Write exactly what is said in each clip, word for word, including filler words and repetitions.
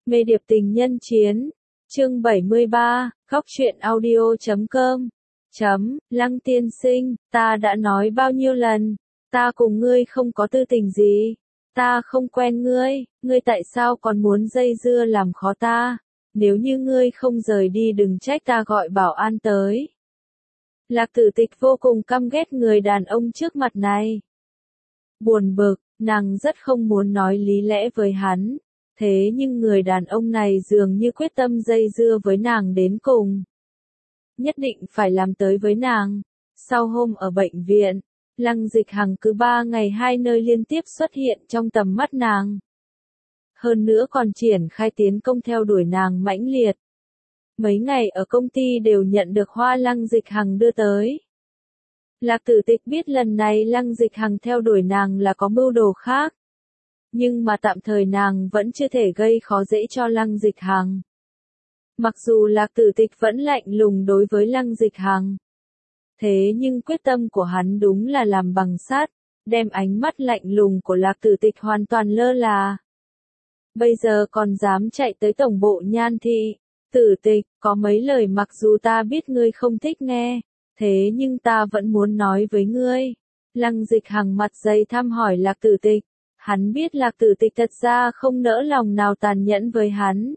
Mê điệp tình nhân chiến. Chương bảy mươi ba, góc truyện audio chấm com. Chấm, Lăng tiên sinh, ta đã nói bao nhiêu lần, ta cùng ngươi không có tư tình gì, ta không quen ngươi, ngươi tại sao còn muốn dây dưa làm khó ta, nếu như ngươi không rời đi đừng trách ta gọi bảo an tới. Lạc Tử Tịch vô cùng căm ghét người đàn ông trước mặt này. Buồn bực, nàng rất không muốn nói lý lẽ với hắn. Thế nhưng người đàn ông này dường như quyết tâm dây dưa với nàng đến cùng. Nhất định phải làm tới với nàng. Sau hôm ở bệnh viện, Lăng Dịch Hằng cứ ba ngày hai nơi liên tiếp xuất hiện trong tầm mắt nàng. Hơn nữa còn triển khai tiến công theo đuổi nàng mãnh liệt. Mấy ngày ở công ty đều nhận được hoa Lăng Dịch Hằng đưa tới. Lạc Tử Tịch biết lần này Lăng Dịch Hằng theo đuổi nàng là có mưu đồ khác. Nhưng mà tạm thời nàng vẫn chưa thể gây khó dễ cho Lăng Dịch Hằng. Mặc dù Lạc Tử Tịch vẫn lạnh lùng đối với Lăng Dịch Hằng. Thế nhưng quyết tâm của hắn đúng là làm bằng sắt, đem ánh mắt lạnh lùng của Lạc Tử Tịch hoàn toàn lơ là. Bây giờ còn dám chạy tới tổng bộ Nhan thị. Tử Tịch, có mấy lời mặc dù ta biết ngươi không thích nghe, thế nhưng ta vẫn muốn nói với ngươi. Lăng Dịch Hằng mặt dày thăm hỏi Lạc Tử Tịch. Hắn biết Lạc Tử Tịch thật ra không nỡ lòng nào tàn nhẫn với hắn.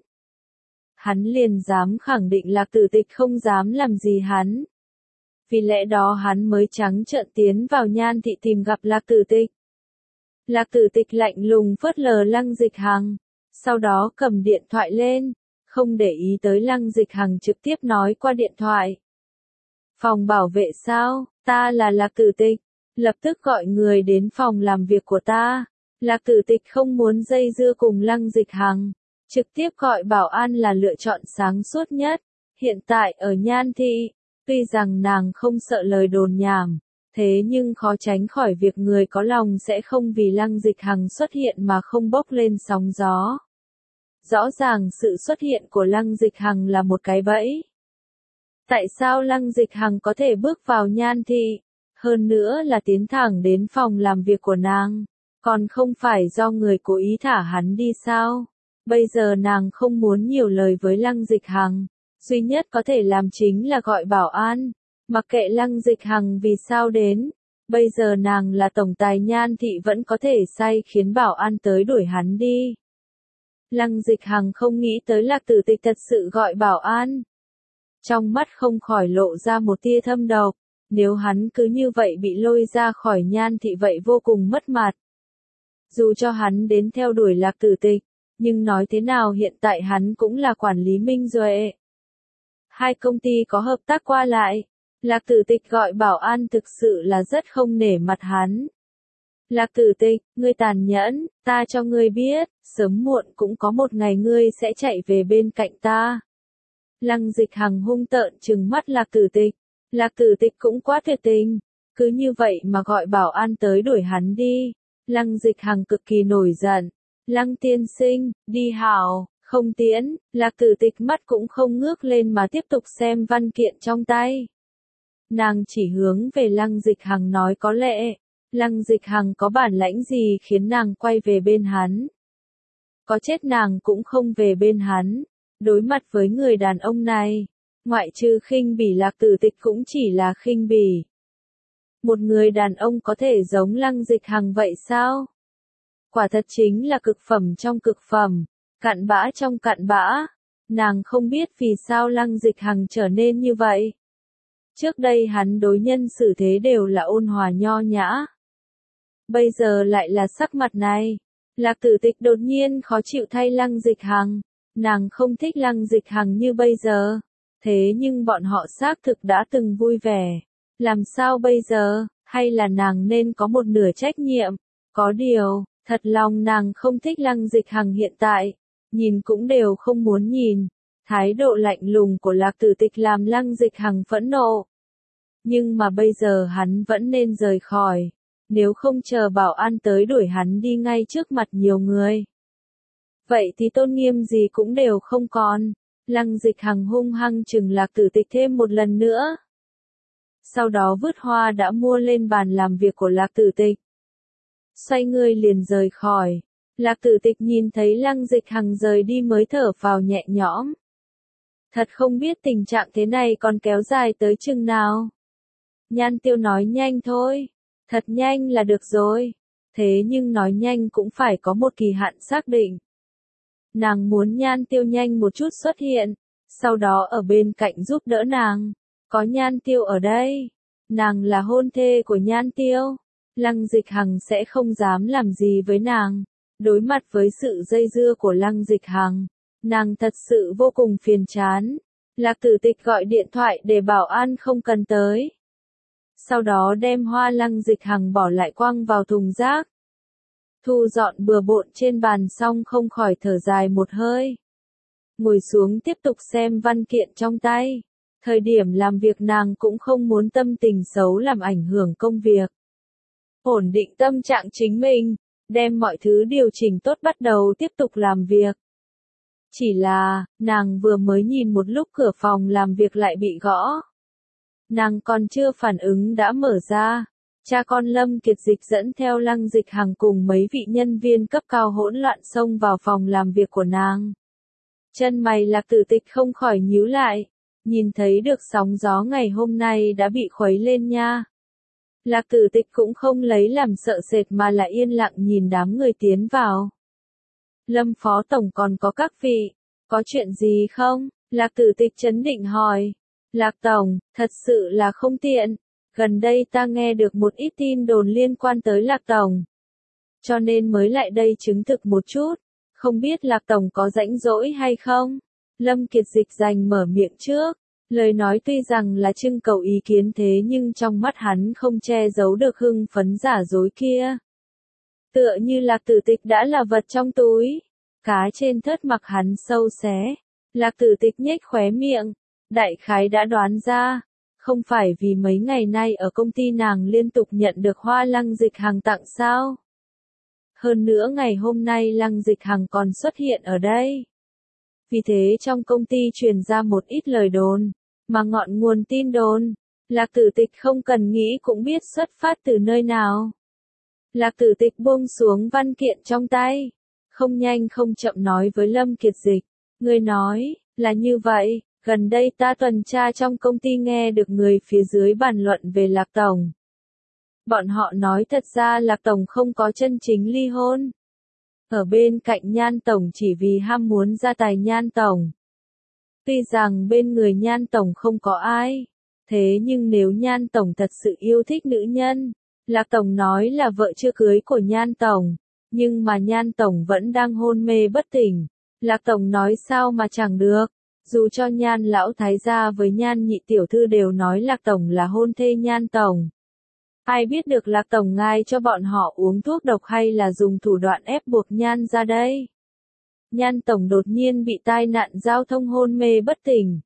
Hắn liền dám khẳng định Lạc Tử Tịch không dám làm gì hắn. Vì lẽ đó hắn mới trắng trợn tiến vào Nhan thị tìm gặp Lạc Tử Tịch. Lạc Tử Tịch lạnh lùng phớt lờ Lăng Dịch Hằng, sau đó cầm điện thoại lên, không để ý tới Lăng Dịch Hằng trực tiếp nói qua điện thoại. Phòng bảo vệ sao, ta là Lạc Tử Tịch, lập tức gọi người đến phòng làm việc của ta. Lạc Tử Tịch không muốn dây dưa cùng Lăng Dịch Hằng, trực tiếp gọi bảo an là lựa chọn sáng suốt nhất. Hiện tại ở Nhan thị, tuy rằng nàng không sợ lời đồn nhảm, thế nhưng khó tránh khỏi việc người có lòng sẽ không vì Lăng Dịch Hằng xuất hiện mà không bốc lên sóng gió. Rõ ràng sự xuất hiện của Lăng Dịch Hằng là một cái bẫy. Tại sao Lăng Dịch Hằng có thể bước vào Nhan thị, hơn nữa là tiến thẳng đến phòng làm việc của nàng? Còn không phải do người cố ý thả hắn đi sao? Bây giờ nàng không muốn nhiều lời với Lăng Dịch Hằng, duy nhất có thể làm chính là gọi bảo an, mặc kệ Lăng Dịch Hằng vì sao đến, bây giờ nàng là tổng tài Nhan thị vẫn có thể sai khiến bảo an tới đuổi hắn đi. Lăng Dịch Hằng không nghĩ tới Lạc Tử Tịch thật sự gọi bảo an. Trong mắt không khỏi lộ ra một tia thâm độc, nếu hắn cứ như vậy bị lôi ra khỏi Nhan thị vậy vô cùng mất mặt. Dù cho hắn đến theo đuổi Lạc Tử Tịch, nhưng nói thế nào hiện tại hắn cũng là quản lý Minh Duệ. Hai công ty có hợp tác qua lại, Lạc Tử Tịch gọi bảo an thực sự là rất không nể mặt hắn. Lạc Tử Tịch, ngươi tàn nhẫn, ta cho ngươi biết, sớm muộn cũng có một ngày ngươi sẽ chạy về bên cạnh ta. Lăng Dịch Hằng hung tợn trừng mắt Lạc Tử Tịch, Lạc Tử Tịch cũng quá tuyệt tình, cứ như vậy mà gọi bảo an tới đuổi hắn đi. Lăng Dịch Hằng cực kỳ nổi giận. Lăng tiên sinh, đi hảo, không tiễn. Lạc Tử Tịch mắt cũng không ngước lên mà tiếp tục xem văn kiện trong tay. Nàng chỉ hướng về Lăng Dịch Hằng nói có lẽ, Lăng Dịch Hằng có bản lãnh gì khiến nàng quay về bên hắn. Có chết nàng cũng không về bên hắn. Đối mặt với người đàn ông này, ngoại trừ khinh bỉ Lạc Tử Tịch cũng chỉ là khinh bỉ. Một người đàn ông có thể giống Lăng Dịch Hằng vậy sao? Quả thật chính là cực phẩm trong cực phẩm, cặn bã trong cặn bã. Nàng không biết vì sao Lăng Dịch Hằng trở nên như vậy. Trước đây hắn đối nhân xử thế đều là ôn hòa nho nhã. Bây giờ lại là sắc mặt này. Lạc Tử Tịch đột nhiên khó chịu thay Lăng Dịch Hằng. Nàng không thích Lăng Dịch Hằng như bây giờ. Thế nhưng bọn họ xác thực đã từng vui vẻ. Làm sao bây giờ, hay là nàng nên có một nửa trách nhiệm? Có điều, thật lòng nàng không thích Lăng Dịch Hằng hiện tại. Nhìn cũng đều không muốn nhìn. Thái độ lạnh lùng của Lạc Tử Tịch làm Lăng Dịch Hằng phẫn nộ. Nhưng mà bây giờ hắn vẫn nên rời khỏi. Nếu không chờ bảo an tới đuổi hắn đi ngay trước mặt nhiều người. Vậy thì tôn nghiêm gì cũng đều không còn. Lăng Dịch Hằng hung hăng chừng Lạc Tử Tịch thêm một lần nữa. Sau đó vứt hoa đã mua lên bàn làm việc của Lạc Tử Tịch. Xoay người liền rời khỏi. Lạc Tử Tịch nhìn thấy Lăng Dịch Hằng rời đi mới thở phào nhẹ nhõm. Thật không biết tình trạng thế này còn kéo dài tới chừng nào. Nhan Tiêu nói nhanh thôi. Thật nhanh là được rồi. Thế nhưng nói nhanh cũng phải có một kỳ hạn xác định. Nàng muốn Nhan Tiêu nhanh một chút xuất hiện, sau đó ở bên cạnh giúp đỡ nàng. Có Nhan Tiêu ở đây, nàng là hôn thê của Nhan Tiêu. Lăng Dịch Hằng sẽ không dám làm gì với nàng. Đối mặt với sự dây dưa của Lăng Dịch Hằng, nàng thật sự vô cùng phiền chán. Lạc Tử Tịch gọi điện thoại để bảo an không cần tới. Sau đó đem hoa Lăng Dịch Hằng bỏ lại quăng vào thùng rác. Thu dọn bừa bộn trên bàn xong không khỏi thở dài một hơi. Ngồi xuống tiếp tục xem văn kiện trong tay. Thời điểm làm việc nàng cũng không muốn tâm tình xấu làm ảnh hưởng công việc. Ổn định tâm trạng chính mình, đem mọi thứ điều chỉnh tốt bắt đầu tiếp tục làm việc. Chỉ là, nàng vừa mới nhìn một lúc cửa phòng làm việc lại bị gõ. Nàng còn chưa phản ứng đã mở ra. Cha con Lâm Kiệt Dịch dẫn theo Lăng Dịch Hằng cùng mấy vị nhân viên cấp cao hỗn loạn xông vào phòng làm việc của nàng. Chân mày Lạc Tử Tịch không khỏi nhíu lại. Nhìn thấy được sóng gió ngày hôm nay đã bị khuấy lên nha. Lạc Tử Tịch cũng không lấy làm sợ sệt mà là yên lặng nhìn đám người tiến vào. Lâm Phó Tổng còn có các vị, có chuyện gì không? Lạc Tử Tịch trấn định hỏi. Lạc Tổng, thật sự là không tiện. Gần đây ta nghe được một ít tin đồn liên quan tới Lạc Tổng. Cho nên mới lại đây chứng thực một chút. Không biết Lạc Tổng có rảnh rỗi hay không? Lâm Kiệt Dịch giành mở miệng trước. Lời nói tuy rằng là trưng cầu ý kiến thế nhưng trong mắt hắn không che giấu được hưng phấn giả dối kia. Tựa như Lạc Tử Tịch đã là vật trong túi. Cá trên thớt mặc hắn sâu xé. Lạc Tử Tịch nhếch khóe miệng. Đại khái đã đoán ra. Không phải vì mấy ngày nay ở công ty nàng liên tục nhận được hoa Lăng Dịch Hằng tặng sao? Hơn nữa ngày hôm nay Lăng Dịch Hằng còn xuất hiện ở đây. Vì thế trong công ty truyền ra một ít lời đồn, mà ngọn nguồn tin đồn, Lạc Tử Tịch không cần nghĩ cũng biết xuất phát từ nơi nào. Lạc Tử Tịch buông xuống văn kiện trong tay, không nhanh không chậm nói với Lâm Kiệt Dịch, người nói, là như vậy, gần đây ta tuần tra trong công ty nghe được người phía dưới bàn luận về Lạc Tổng. Bọn họ nói thật ra Lạc Tổng không có chân chính ly hôn. Ở bên cạnh Nhan Tổng chỉ vì ham muốn gia tài Nhan Tổng. Tuy rằng bên người Nhan Tổng không có ai, thế nhưng nếu Nhan Tổng thật sự yêu thích nữ nhân, Lạc Tổng nói là vợ chưa cưới của Nhan Tổng, nhưng mà Nhan Tổng vẫn đang hôn mê bất tỉnh. Lạc Tổng nói sao mà chẳng được, dù cho Nhan Lão Thái gia với Nhan Nhị Tiểu Thư đều nói Lạc Tổng là hôn thê Nhan Tổng. Ai biết được Lạc Tổng ngài cho bọn họ uống thuốc độc hay là dùng thủ đoạn ép buộc Nhan ra đây. Nhan Tổng đột nhiên bị tai nạn giao thông hôn mê bất tỉnh.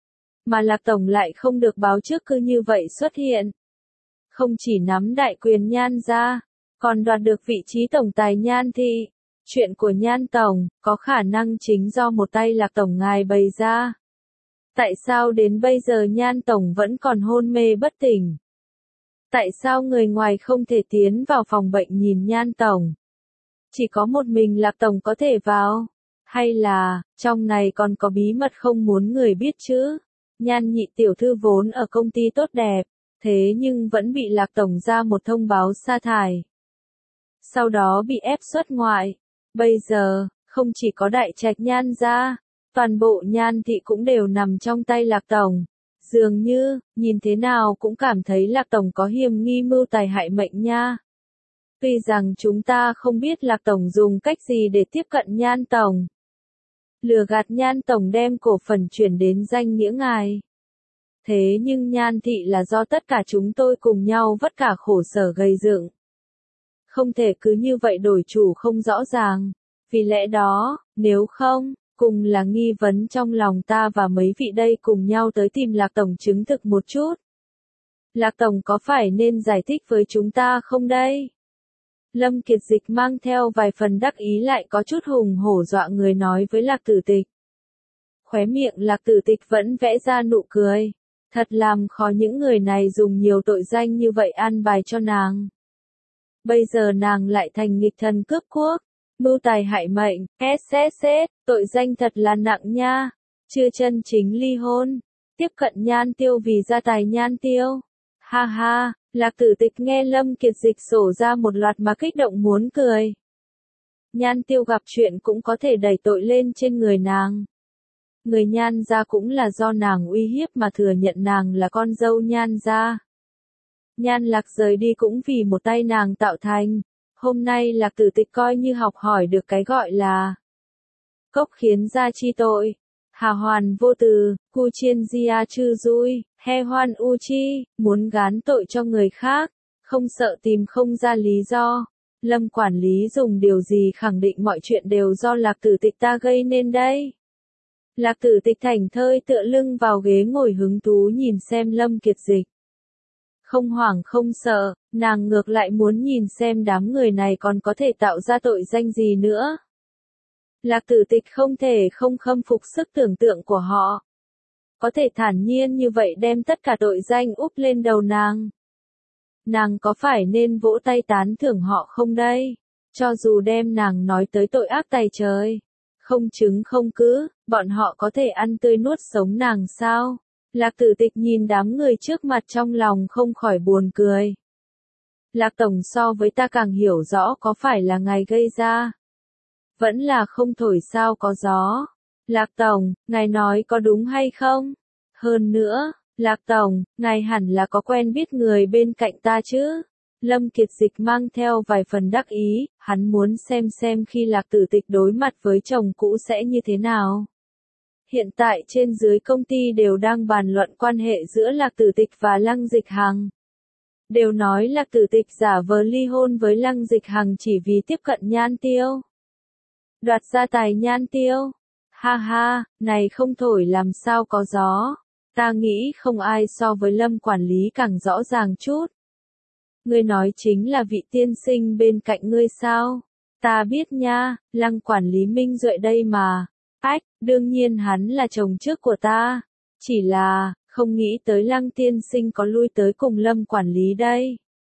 Mà Lạc Tổng lại không được báo trước cứ như vậy xuất hiện. Không chỉ nắm đại quyền Nhan ra, còn đoạt được vị trí tổng tài Nhan thị. Chuyện của Nhan Tổng, có khả năng chính do một tay Lạc Tổng ngài bày ra. Tại sao đến bây giờ Nhan Tổng vẫn còn hôn mê bất tỉnh? Tại sao người ngoài không thể tiến vào phòng bệnh nhìn Nhan Tổng? Chỉ có một mình Lạc Tổng có thể vào? Hay là, trong này còn có bí mật không muốn người biết chứ? Nhan Nhị Tiểu Thư vốn ở công ty tốt đẹp, thế nhưng vẫn bị Lạc Tổng ra một thông báo sa thải. Sau đó bị ép xuất ngoại. Bây giờ, không chỉ có đại trạch Nhan gia, toàn bộ Nhan thị cũng đều nằm trong tay Lạc Tổng. Dường như, nhìn thế nào cũng cảm thấy Lạc Tổng có hiềm nghi mưu tài hại mệnh nha. Tuy rằng chúng ta không biết Lạc Tổng dùng cách gì để tiếp cận Nhan Tổng. Lừa gạt Nhan Tổng đem cổ phần chuyển đến danh nghĩa ngài. Thế nhưng Nhan thị là do tất cả chúng tôi cùng nhau vất cả khổ sở gây dựng. Không thể cứ như vậy đổi chủ không rõ ràng. Vì lẽ đó, nếu không, cùng là nghi vấn trong lòng ta và mấy vị đây cùng nhau tới tìm Lạc Tổng chứng thực một chút. Lạc Tổng có phải nên giải thích với chúng ta không đây? Lâm Kiệt Dịch mang theo vài phần đắc ý lại có chút hùng hổ dọa người nói với Lạc Tử Tịch. Khóe miệng Lạc Tử Tịch vẫn vẽ ra nụ cười. Thật làm khó những người này dùng nhiều tội danh như vậy an bài cho nàng. Bây giờ nàng lại thành nghịch thần cướp quốc. Mưu tài hại mệnh, ét ét ét, tội danh thật là nặng nha. Chưa chân chính ly hôn, tiếp cận Nhan Tiêu vì gia tài Nhan Tiêu. Ha ha, Lạc Tử Tịch nghe Lâm Kiệt Dịch sổ ra một loạt mà kích động muốn cười. Nhan Tiêu gặp chuyện cũng có thể đẩy tội lên trên người nàng. Người Nhan gia cũng là do nàng uy hiếp mà thừa nhận nàng là con dâu Nhan gia. Nhan Lạc rời đi cũng vì một tay nàng tạo thành. Hôm nay Lạc Tử Tịch coi như học hỏi được cái gọi là cốc khiến gia chi tội. Hà hoàn vô từ, cu chiên gia chư dui, he hoan u chi, muốn gán tội cho người khác, không sợ tìm không ra lý do. Lâm quản lý dùng điều gì khẳng định mọi chuyện đều do Lạc Tử Tịch ta gây nên đây? Lạc Tử Tịch thảnh thơi tựa lưng vào ghế ngồi hứng thú nhìn xem Lâm Kiệt Dịch. Không hoảng không sợ, nàng ngược lại muốn nhìn xem đám người này còn có thể tạo ra tội danh gì nữa. Lạc Tử Tịch không thể không khâm phục sức tưởng tượng của họ. Có thể thản nhiên như vậy đem tất cả tội danh úp lên đầu nàng. Nàng có phải nên vỗ tay tán thưởng họ không đây? Cho dù đem nàng nói tới tội ác tày trời, không chứng không cứ, bọn họ có thể ăn tươi nuốt sống nàng sao? Lạc Tử Tịch nhìn đám người trước mặt trong lòng không khỏi buồn cười. Lạc Tổng so với ta càng hiểu rõ có phải là ngài gây ra. Vẫn là không thổi sao có gió. Lạc Tổng, ngài nói có đúng hay không? Hơn nữa, Lạc Tổng, ngài hẳn là có quen biết người bên cạnh ta chứ? Lâm Kiệt Dịch mang theo vài phần đắc ý, hắn muốn xem xem khi Lạc Tử Tịch đối mặt với chồng cũ sẽ như thế nào. Hiện tại trên dưới công ty đều đang bàn luận quan hệ giữa Lạc Tử Tịch và Lăng Dịch Hằng. Đều nói Lạc Tử Tịch giả vờ ly hôn với Lăng Dịch Hằng chỉ vì tiếp cận Nhan Tiêu. Đoạt gia tài Nhan Tiêu. Ha ha, này không thổi làm sao có gió. Ta nghĩ không ai so với Lâm quản lý càng rõ ràng chút. Ngươi nói chính là vị tiên sinh bên cạnh ngươi sao? Ta biết nha, Lăng quản lý Minh Duệ đây mà. Ách, đương nhiên hắn là chồng trước của ta. Chỉ là, không nghĩ tới Lăng tiên sinh có lui tới cùng Lâm quản lý đây.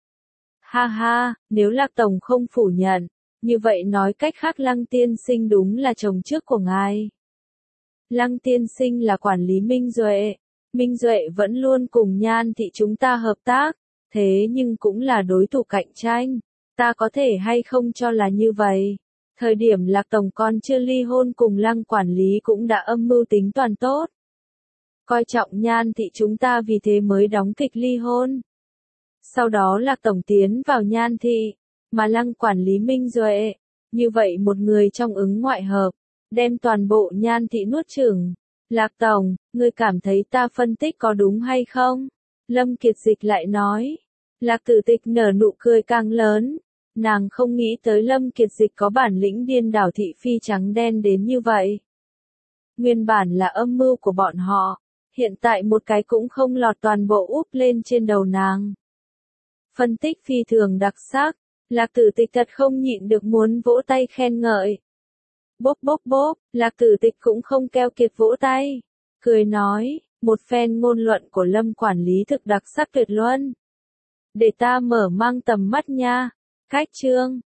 Ha ha, nếu Lạc Tổng không phủ nhận, như vậy nói cách khác Lăng tiên sinh đúng là chồng trước của ngài. Lăng tiên sinh là quản lý Minh Duệ. Minh Duệ vẫn luôn cùng Nhan thị chúng ta hợp tác, thế nhưng cũng là đối thủ cạnh tranh. Ta có thể hay không cho là như vậy. Thời điểm Lạc Tổng còn chưa ly hôn cùng Lăng quản lý cũng đã âm mưu tính toàn tốt. Coi trọng Nhan thị chúng ta vì thế mới đóng kịch ly hôn. Sau đó Lạc Tổng tiến vào Nhan thị, mà Lăng quản lý Minh Duệ. Như vậy một người trong ứng ngoại hợp, đem toàn bộ Nhan thị nuốt chửng. Lạc Tổng, ngươi cảm thấy ta phân tích có đúng hay không? Lâm Kiệt Dịch lại nói. Lạc Tử Tịch nở nụ cười càng lớn. Nàng không nghĩ tới Lâm Kiệt Dịch có bản lĩnh điên đảo thị phi trắng đen đến như vậy. Nguyên bản là âm mưu của bọn họ, hiện tại một cái cũng không lọt toàn bộ úp lên trên đầu nàng. Phân tích phi thường đặc sắc, Lạc Tử Tịch thật không nhịn được muốn vỗ tay khen ngợi. Bốp bốp bốp, Lạc Tử Tịch cũng không keo kiệt vỗ tay, cười nói, một phen ngôn luận của Lâm quản lý thực đặc sắc tuyệt luân. Để ta mở mang tầm mắt nha. Khách chương